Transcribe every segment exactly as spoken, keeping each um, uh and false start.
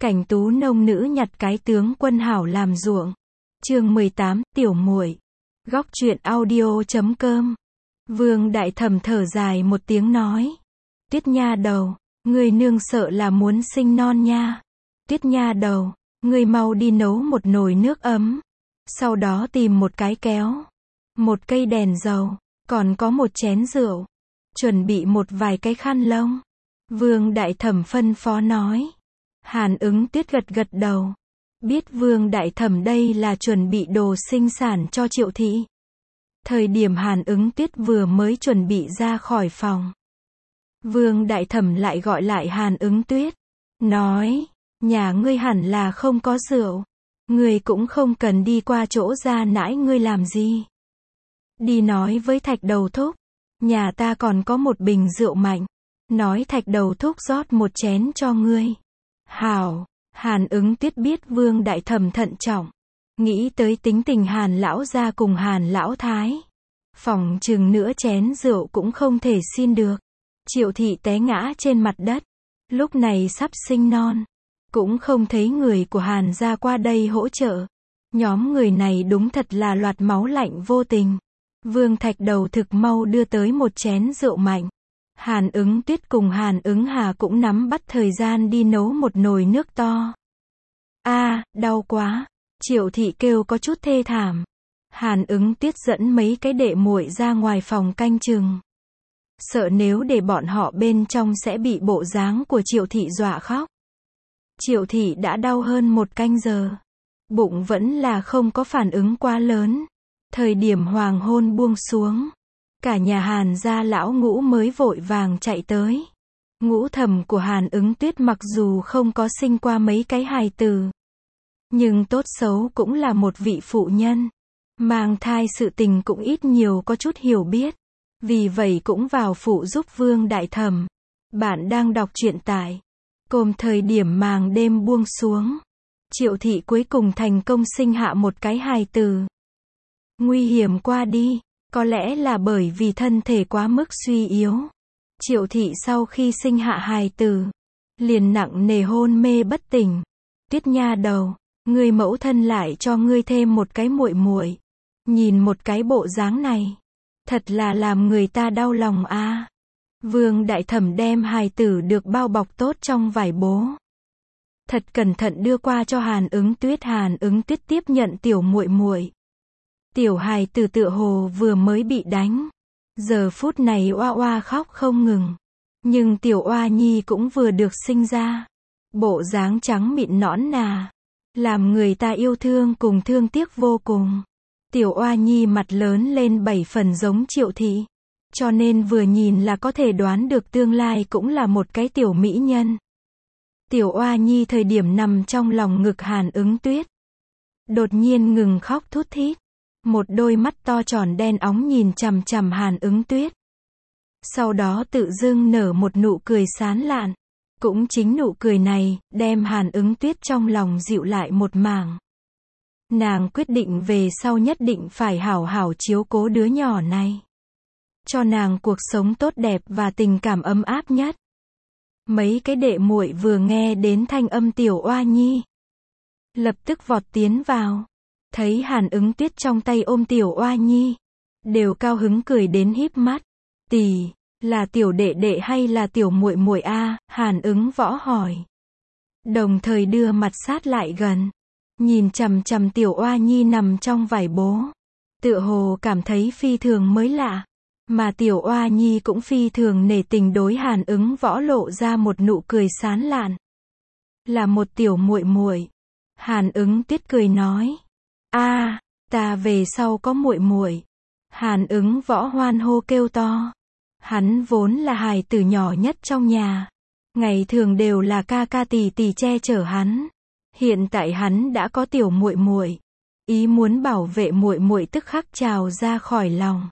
Cảnh tú nông nữ nhặt cái tướng quân hảo làm ruộng. Chương mười tám, tiểu muội. Góc truyện audio chấm com. Vương Đại Thẩm thở dài một tiếng nói. Tuyết nha đầu, người nương sợ là muốn sinh non nha. Tuyết nha đầu, người mau đi nấu một nồi nước ấm. Sau đó tìm một cái kéo, một cây đèn dầu, còn có một chén rượu. Chuẩn bị một vài cái khăn lông. Vương Đại Thẩm phân phó nói. Hàn Ứng Tuyết gật gật đầu. Biết Vương Đại Thẩm đây là chuẩn bị đồ sinh sản cho Triệu thị. Thời điểm Hàn Ứng Tuyết vừa mới chuẩn bị ra khỏi phòng, Vương Đại Thẩm lại gọi lại Hàn Ứng Tuyết. Nói, nhà ngươi hẳn là không có rượu. Ngươi cũng không cần đi qua chỗ gia nãi ngươi làm gì. Đi nói với Thạch Đầu Thúc. Nhà ta còn có một bình rượu mạnh. Nói Thạch Đầu Thúc rót một chén cho ngươi. Hảo. Hàn Ứng Tuyết biết Vương Đại Thẩm thận trọng. Nghĩ tới tính tình Hàn lão gia cùng Hàn lão thái. Phòng chừng nữa chén rượu cũng không thể xin được. Triệu thị té ngã trên mặt đất. Lúc này sắp sinh non. Cũng không thấy người của Hàn gia qua đây hỗ trợ. Nhóm người này đúng thật là loạt máu lạnh vô tình. Vương Thạch Đầu thực mau đưa tới một chén rượu mạnh. Hàn Ứng Tuyết cùng Hàn Ứng Hà cũng nắm bắt thời gian đi nấu một nồi nước to. A, đau quá. Triệu thị kêu có chút thê thảm. Hàn Ứng Tuyết dẫn mấy cái đệ muội ra ngoài phòng canh chừng. Sợ nếu để bọn họ bên trong sẽ bị bộ dáng của Triệu thị dọa khóc. Triệu thị đã đau hơn một canh giờ. Bụng vẫn là không có phản ứng quá lớn. Thời điểm hoàng hôn buông xuống. Cả nhà Hàn gia lão ngũ mới vội vàng chạy tới. Ngũ thẩm của Hàn Ứng Tuyết mặc dù không có sinh qua mấy cái hài tử, nhưng tốt xấu cũng là một vị phụ nhân. Mang thai sự tình cũng ít nhiều có chút hiểu biết. Vì vậy cũng vào phụ giúp Vương Đại Thẩm. Bạn đang đọc truyện tại Cồm thời điểm màng đêm buông xuống. Triệu thị cuối cùng thành công sinh hạ một cái hài tử. Nguy hiểm qua đi. Có lẽ là bởi vì thân thể quá mức suy yếu. Triệu thị sau khi sinh hạ hài tử, liền nặng nề hôn mê bất tỉnh. Tuyết nha đầu, ngươi mẫu thân lại cho ngươi thêm một cái muội muội. Nhìn một cái bộ dáng này, thật là làm người ta đau lòng a. À. Vương Đại Thẩm đem hài tử được bao bọc tốt trong vải bố. Thật cẩn thận đưa qua cho Hàn Ứng Tuyết. Hàn Ứng Tuyết tiếp nhận tiểu muội muội. Tiểu hài tử tựa hồ vừa mới bị đánh. Giờ phút này oa oa khóc không ngừng. Nhưng tiểu oa nhi cũng vừa được sinh ra. Bộ dáng trắng mịn nõn nà. Làm người ta yêu thương cùng thương tiếc vô cùng. Tiểu oa nhi mặt lớn lên bảy phần giống Triệu thị. Cho nên vừa nhìn là có thể đoán được tương lai cũng là một cái tiểu mỹ nhân. Tiểu oa nhi thời điểm nằm trong lòng ngực Hàn Ứng Tuyết. Đột nhiên ngừng khóc thút thít. Một đôi mắt to tròn đen óng nhìn chằm chằm Hàn Ứng Tuyết. Sau đó tự dưng nở một nụ cười sán lạn. Cũng chính nụ cười này, đem Hàn Ứng Tuyết trong lòng dịu lại một mảng. Nàng quyết định về sau nhất định phải hảo hảo chiếu cố đứa nhỏ này. Cho nàng cuộc sống tốt đẹp và tình cảm ấm áp nhất. Mấy cái đệ muội vừa nghe đến thanh âm tiểu oa nhi, lập tức vọt tiến vào. Thấy Hàn Ứng Tuyết trong tay ôm tiểu oa nhi, đều cao hứng cười đến híp mắt. Tỷ, là tiểu đệ đệ hay là tiểu muội muội a? Hàn Ứng Võ hỏi. Đồng thời đưa mặt sát lại gần, nhìn chằm chằm tiểu oa nhi nằm trong vải bố. Tựa hồ cảm thấy phi thường mới lạ, mà tiểu oa nhi cũng phi thường nể tình đối Hàn Ứng Võ lộ ra một nụ cười sán lạn. Là một tiểu muội muội. Hàn Ứng Tuyết cười nói. A, à, ta về sau có muội muội. Hàn Ứng Võ hoan hô kêu to. Hắn vốn là hài tử nhỏ nhất trong nhà. Ngày thường đều là ca ca tỷ tỷ che chở hắn. Hiện tại hắn đã có tiểu muội muội. Ý muốn bảo vệ muội muội tức khắc trào ra khỏi lòng.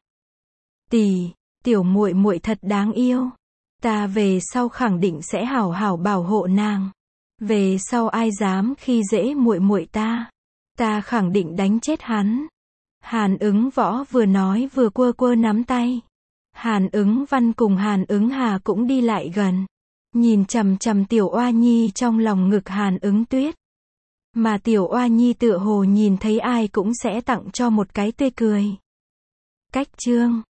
Tỷ, tiểu muội muội thật đáng yêu. Ta về sau khẳng định sẽ hảo hảo bảo hộ nàng. Về sau ai dám khi dễ muội muội ta, ta khẳng định đánh chết hắn. Hàn Ứng Võ vừa nói vừa quơ quơ nắm tay. Hàn Ứng Văn cùng Hàn Ứng Hà cũng đi lại gần. Nhìn chằm chằm Tiểu Oa Nhi trong lòng ngực Hàn Ứng Tuyết. Mà Tiểu Oa Nhi tựa hồ nhìn thấy ai cũng sẽ tặng cho một cái tươi cười. Cách chương